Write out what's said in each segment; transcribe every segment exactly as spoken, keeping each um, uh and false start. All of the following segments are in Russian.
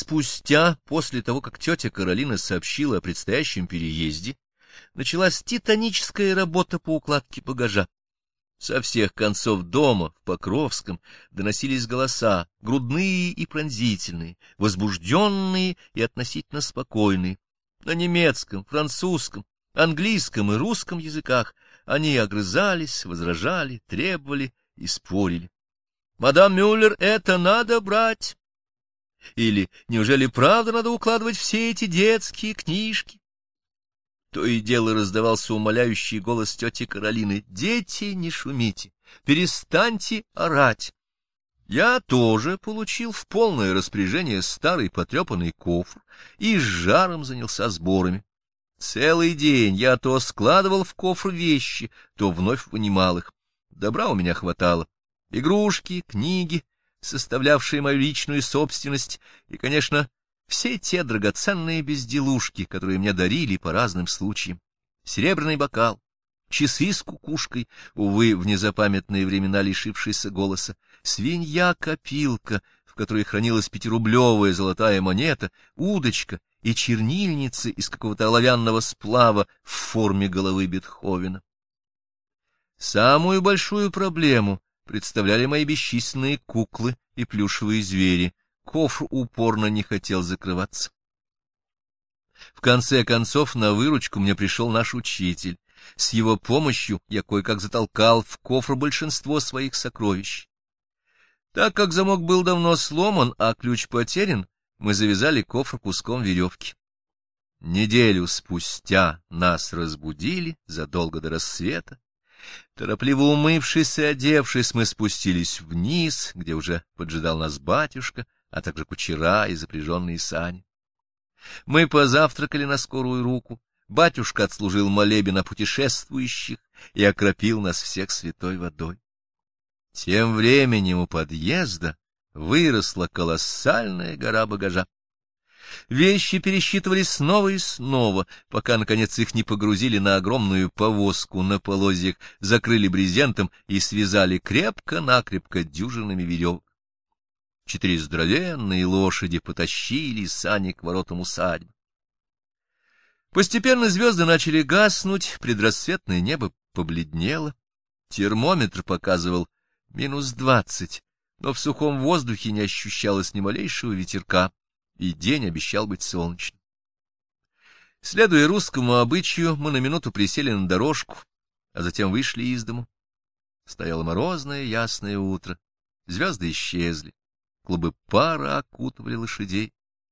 спустя, после того, как тетя Каролина сообщила о предстоящем переезде, началась титаническая работа по укладке багажа. Со всех концов дома, в Покровском, доносились голоса, грудные и пронзительные, возбужденные и относительно спокойные. На немецком, французском, английском и русском языках они огрызались, возражали, требовали и спорили. «Мадам Мюллер, это надо брать!» Или «Неужели правда надо укладывать все эти детские книжки?» То и дело раздавался умоляющий голос тети Каролины: «Дети, не шумите, перестаньте орать». Я тоже получил в полное распоряжение старый потрепанный кофр и с жаром занялся сборами. Целый день я то складывал в кофр вещи, то вновь вынимал их. Добра у меня хватало. Игрушки, книги, составлявшие мою личную собственность, и, конечно, все те драгоценные безделушки, которые мне дарили по разным случаям. Серебряный бокал, часы с кукушкой, увы, в незапамятные времена лишившиеся голоса, свинья-копилка, в которой хранилась пятирублевая золотая монета, удочка и чернильницы из какого-то оловянного сплава в форме головы Бетховена. Самую большую проблему представляли мои бесчисленные куклы и плюшевые звери. Кофр упорно не хотел закрываться. В конце концов на выручку мне пришел наш учитель. С его помощью я кое-как затолкал в кофр большинство своих сокровищ. Так как замок был давно сломан, а ключ потерян, мы завязали кофр куском веревки. Неделю спустя нас разбудили задолго до рассвета. Торопливо умывшись и одевшись, мы спустились вниз, где уже поджидал нас батюшка, а также кучера и запряженные сани. Мы позавтракали на скорую руку, батюшка отслужил молебен о путешествующих и окропил нас всех святой водой. Тем временем у подъезда выросла колоссальная гора багажа. Вещи пересчитывались снова и снова, пока, наконец, их не погрузили на огромную повозку на полозьях, закрыли брезентом и связали крепко-накрепко дюжинами веревок. Четыре здоровенные лошади потащили сани к воротам усадьбы. Постепенно звезды начали гаснуть, предрассветное небо побледнело. Термометр показывал минус двадцать, но в сухом воздухе не ощущалось ни малейшего ветерка, и день обещал быть солнечным. Следуя русскому обычаю, мы на минуту присели на дорожку, а затем вышли из дому. Стояло морозное ясное утро, звезды исчезли, клубы пара окутывали лошадей.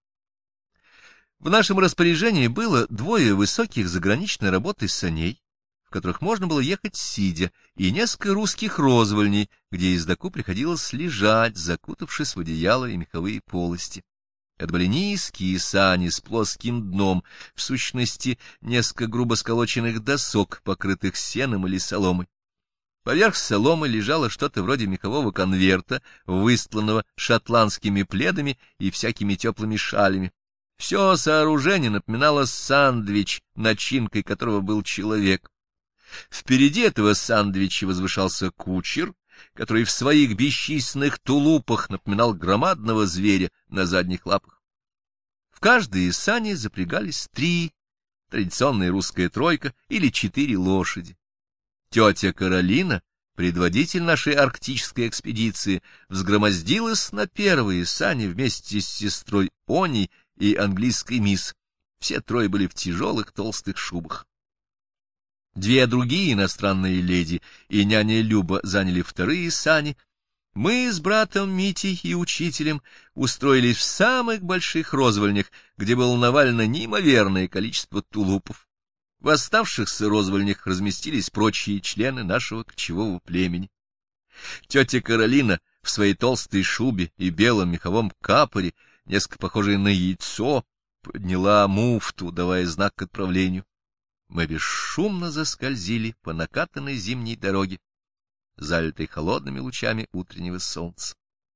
В нашем распоряжении было двое высоких заграничной работы саней, в которых можно было ехать сидя, и несколько русских розвольней, где ездаку приходилось лежать, закутавшись в одеяло и меховые полости. Это были низкие сани с плоским дном, в сущности, несколько грубо сколоченных досок, покрытых сеном или соломой. Поверх соломы лежало что-то вроде мехового конверта, выстланного шотландскими пледами и всякими теплыми шалями. Все сооружение напоминало сандвич, начинкой которого был человек. Впереди этого сандвича возвышался кучер, который в своих бесчисленных тулупах напоминал громадного зверя на задних лапах. В каждой сани запрягались три, традиционная русская тройка или четыре лошади. Тетя Каролина, предводитель нашей арктической экспедиции, взгромоздилась на первые сани вместе с сестрой Оней и английской мисс. Все трое были в тяжелых толстых шубах. Две другие иностранные леди и няня Люба заняли вторые сани. Мы с братом Митей и учителем устроились в самых больших розвольнях, где было навалено неимоверное количество тулупов. В оставшихся розвольнях разместились прочие члены нашего кочевого племени. Тетя Каролина в своей толстой шубе и белом меховом капоре, несколько похожей на яйцо, подняла муфту, давая знак к отправлению. Мы бесшумно заскользили по накатанной зимней дороге, залитой холодными лучами утреннего солнца.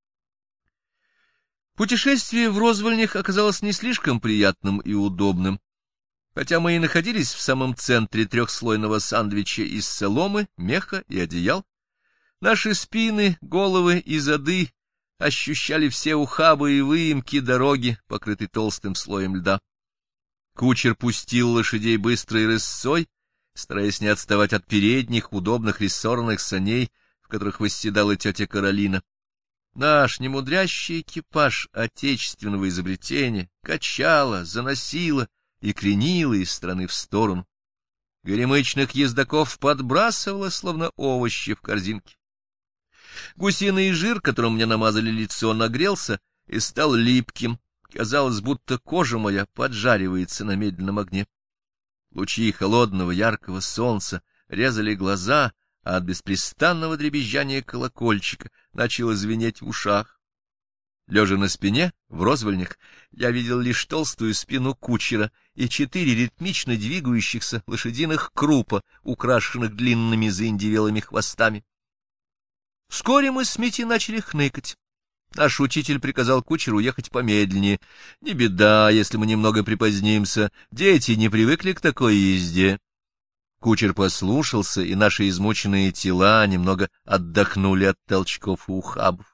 Путешествие в розвольнях оказалось не слишком приятным и удобным. Хотя мы и находились в самом центре трехслойного сандвича из соломы, меха и одеял, наши спины, головы и зады ощущали все ухабы и выемки дороги, покрытой толстым слоем льда. Кучер пустил лошадей быстрой рысцой, стараясь не отставать от передних, удобных рессорных саней, в которых восседала тетя Каролина. Наш немудрящий экипаж отечественного изобретения качало, заносило и кренило из стороны в сторону. Горемычных ездаков подбрасывало, словно овощи в корзинке. Гусиный жир, которым мне намазали лицо, нагрелся и стал липким. Казалось, будто кожа моя поджаривается на медленном огне. Лучи холодного яркого солнца резали глаза, а от беспрестанного дребезжания колокольчика начало звенеть в ушах. Лежа на спине, в розвальнях, я видел лишь толстую спину кучера и четыре ритмично двигающихся лошадиных крупа, украшенных длинными заиндевелыми хвостами. Вскоре мы с Митей начали хныкать. Наш учитель приказал кучеру ехать помедленнее. Не беда, если мы немного припозднимся. Дети не привыкли к такой езде. Кучер послушался, и наши измученные тела немного отдохнули от толчков и ухабов.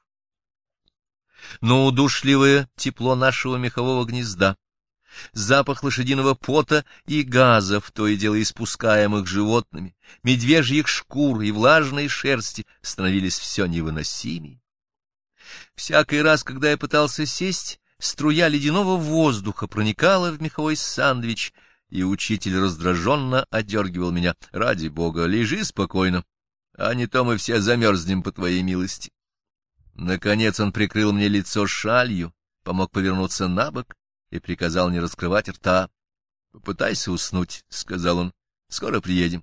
Но удушливое тепло нашего мехового гнезда, запах лошадиного пота и газов, то и дело испускаемых животными, медвежьих шкур и влажной шерсти, становились все невыносимее. Всякий раз, когда я пытался сесть, струя ледяного воздуха проникала в меховой сандвич, и учитель раздраженно одергивал меня. «Ради бога, лежи спокойно, а не то мы все замерзнем по твоей милости». Наконец он прикрыл мне лицо шалью, помог повернуться на бок и приказал не раскрывать рта. — Попытайся уснуть, — сказал он, — скоро приедем.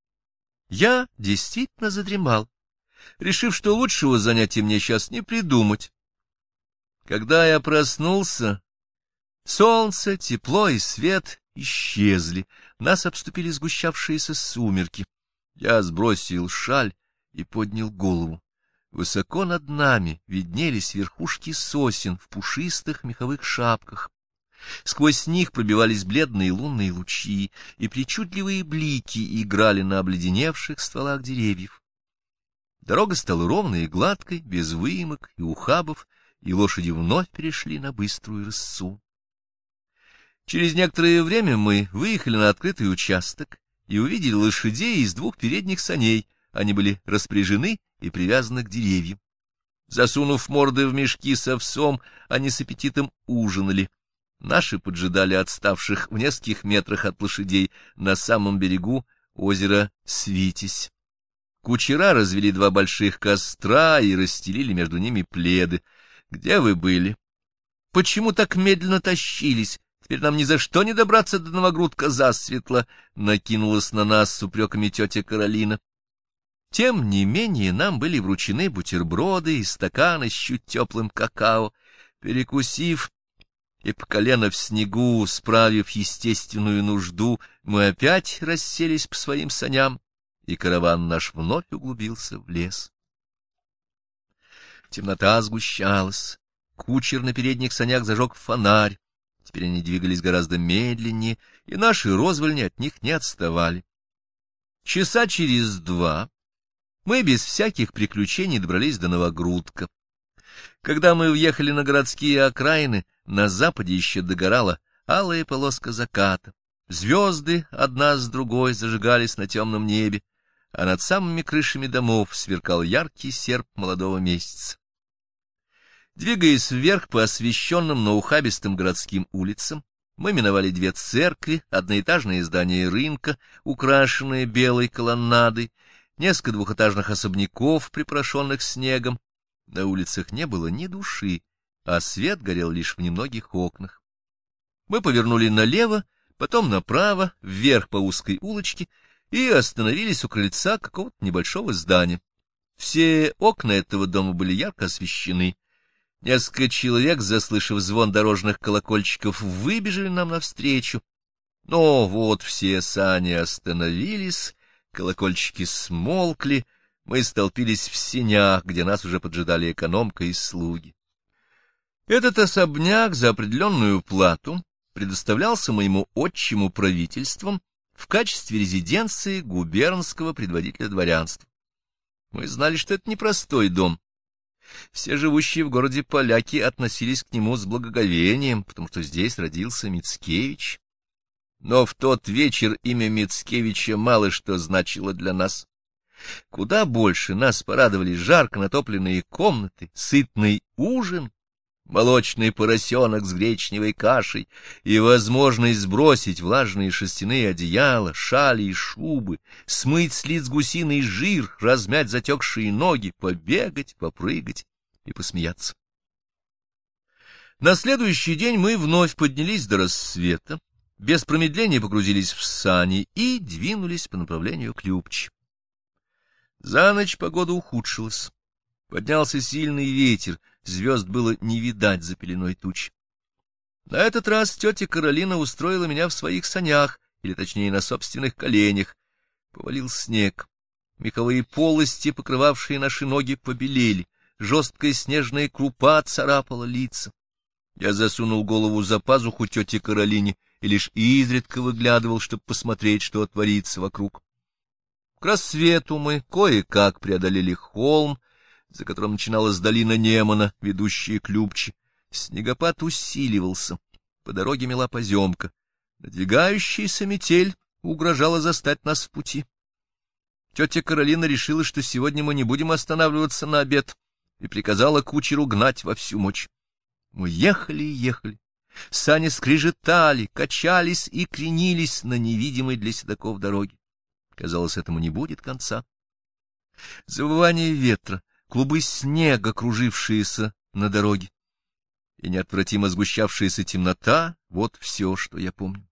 Я действительно задремал, решив, что лучшего занятия мне сейчас не придумать. Когда я проснулся, солнце, тепло и свет исчезли, нас обступили сгущавшиеся сумерки. Я сбросил шаль и поднял голову. Высоко над нами виднелись верхушки сосен в пушистых меховых шапках. Сквозь них пробивались бледные лунные лучи, и причудливые блики играли на обледеневших стволах деревьев. Дорога стала ровной и гладкой, без выемок и ухабов, и лошади вновь перешли на быструю рысцу. Через некоторое время мы выехали на открытый участок и увидели лошадей из двух передних саней. Они были распряжены и привязаны к деревьям. Засунув морды в мешки с овсом, они с аппетитом ужинали. Наши поджидали отставших в нескольких метрах от лошадей на самом берегу озера Свитязь. Кучера развели два больших костра и расстелили между ними пледы. Где вы были? Почему так медленно тащились? Теперь нам ни за что не добраться до Новогрудка засветло, — накинулась на нас с упреками тетя Каролина. Тем не менее нам были вручены бутерброды и стаканы с чуть теплым какао. Перекусив и по колено в снегу, справив естественную нужду, мы опять расселись по своим саням, и караван наш вновь углубился в лес. Темнота сгущалась, кучер на передних санях зажег фонарь. Теперь они двигались гораздо медленнее, и наши розвальни от них не отставали. Часа через два мы без всяких приключений добрались до Новогрудка. Когда мы въехали на городские окраины, на западе еще догорала алая полоска заката. Звезды одна с другой зажигались на темном небе, а над самыми крышами домов сверкал яркий серп молодого месяца. Двигаясь вверх по освещенным, но ухабистым городским улицам, мы миновали две церкви, одноэтажное здание рынка, украшенное белой колоннадой, несколько двухэтажных особняков, припорошенных снегом. На улицах не было ни души, а свет горел лишь в немногих окнах. Мы повернули налево, потом направо, вверх по узкой улочке, и остановились у крыльца какого-то небольшого здания. Все окна этого дома были ярко освещены. Несколько человек, заслышав звон дорожных колокольчиков, выбежали нам навстречу. Но вот все сани остановились, колокольчики смолкли, мы столпились в сенях, где нас уже поджидали экономка и слуги. Этот особняк за определенную плату предоставлялся моему отчиму правительством в качестве резиденции губернского предводителя дворянства. Мы знали, что это непростой дом. Все живущие в городе поляки относились к нему с благоговением, потому что здесь родился Мицкевич. Но в тот вечер имя Мицкевича мало что значило для нас. Куда больше нас порадовали жарко натопленные комнаты, сытный ужин, молочный поросенок с гречневой кашей и возможность сбросить влажные шерстяные одеяла, шали и шубы, смыть с лиц гусиный жир, размять затекшие ноги, побегать, попрыгать и посмеяться. На следующий день мы вновь поднялись до рассвета, без промедления погрузились в сани и двинулись по направлению к Любчи. За ночь погода ухудшилась. Поднялся сильный ветер, звезд было не видать за пеленой туч. На этот раз тетя Каролина устроила меня в своих санях, или точнее на собственных коленях. Повалил снег. Меховые полости, покрывавшие наши ноги, побелели. Жесткая снежная крупа царапала лица. Я засунул голову за пазуху тете Каролине и лишь изредка выглядывал, чтобы посмотреть, что творится вокруг. К рассвету мы кое-как преодолели холм, за которым начиналась долина Немана, ведущая к Любчи. Снегопад усиливался, по дороге мела поземка. Надвигающаяся метель угрожала застать нас в пути. Тетя Каролина решила, что сегодня мы не будем останавливаться на обед, и приказала кучеру гнать во всю мощь. Мы ехали и ехали. Сани скрежетали, качались и кренились на невидимой для седоков дороге. Казалось, этому не будет конца. Завывание ветра, клубы снега, кружившиеся на дороге, и неотвратимо сгущавшаяся темнота — вот все, что я помню.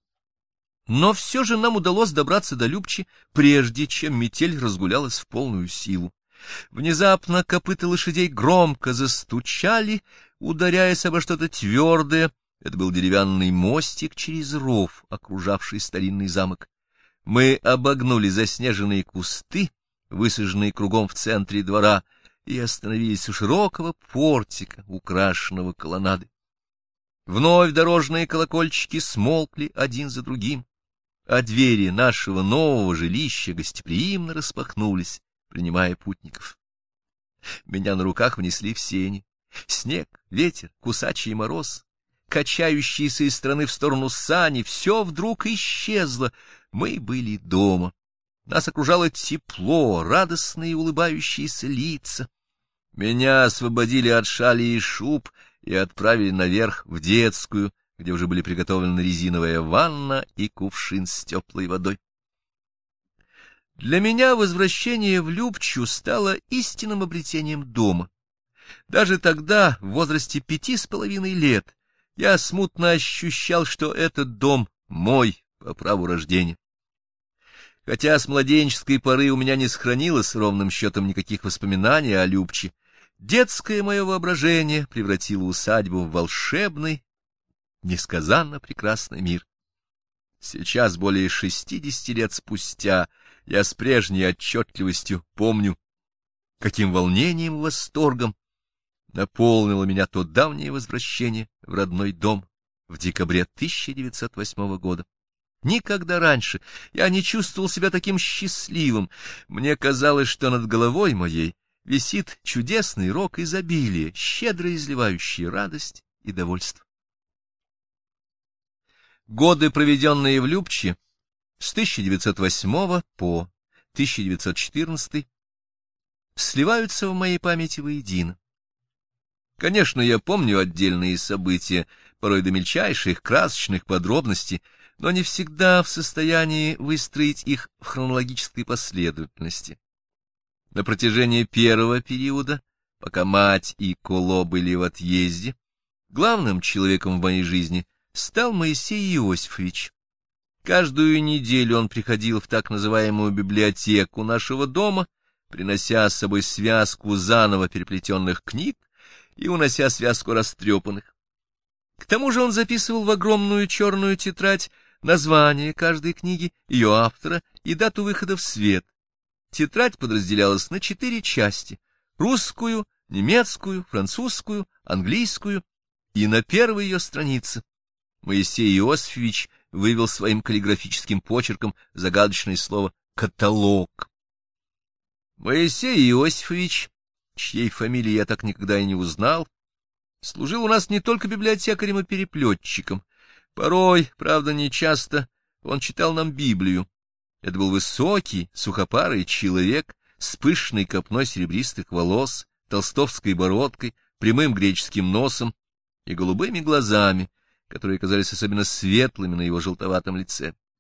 Но все же нам удалось добраться до Любчи, прежде чем метель разгулялась в полную силу. Внезапно копыта лошадей громко застучали, ударяясь обо что-то твердое. Это был деревянный мостик через ров, окружавший старинный замок. Мы обогнули заснеженные кусты, высаженные кругом в центре двора, и остановились у широкого портика, украшенного колоннадой. Вновь дорожные колокольчики смолкли один за другим, а двери нашего нового жилища гостеприимно распахнулись, принимая путников. Меня на руках внесли в сени. Снег, ветер, кусачий мороз, качающиеся из стороны в сторону сани — все вдруг исчезло. Мы были дома. Нас окружало тепло, радостные улыбающиеся лица. Меня освободили от шали и шуб и отправили наверх в детскую, где уже были приготовлены резиновая ванна и кувшин с теплой водой. Для меня возвращение в Любчу стало истинным обретением дома. Даже тогда, в возрасте пяти с половиной лет, я смутно ощущал, что этот дом мой по праву рождения. Хотя с младенческой поры у меня не сохранилось ровным счетом никаких воспоминаний о Любче, детское мое воображение превратило усадьбу в волшебный, несказанно прекрасный мир. Сейчас, более шестидесяти лет спустя, я с прежней отчетливостью помню, каким волнением и восторгом наполнило меня то давнее возвращение в родной дом в декабре тысяча девятьсот восьмого года. Никогда раньше я не чувствовал себя таким счастливым. Мне казалось, что над головой моей висит чудесный рог изобилия, щедро изливающий радость и довольство. Годы, проведенные в Любче, с тысяча девятьсот восьмого по тысяча девятьсот четырнадцатый, сливаются в моей памяти воедино. Конечно, я помню отдельные события, порой до мельчайших красочных подробностей, но не всегда в состоянии выстроить их в хронологической последовательности. На протяжении первого периода, пока мать и Коло были в отъезде, главным человеком в моей жизни стал Моисей Иосифович. Каждую неделю он приходил в так называемую библиотеку нашего дома, принося с собой связку заново переплетенных книг и унося связку растрепанных. К тому же он записывал в огромную черную тетрадь название каждой книги, ее автора и дату выхода в свет. Тетрадь подразделялась на четыре части — русскую, немецкую, французскую, английскую, и на первой ее странице Моисей Иосифович вывел своим каллиграфическим почерком загадочное слово «каталог». Моисей Иосифович, чьей фамилии я так никогда и не узнал, служил у нас не только библиотекарем и переплетчиком. Порой, правда, нечасто, он читал нам Библию. Это был высокий, сухопарый человек с пышной копной серебристых волос, толстовской бородкой, прямым греческим носом и голубыми глазами, которые казались особенно светлыми на его желтоватом лице.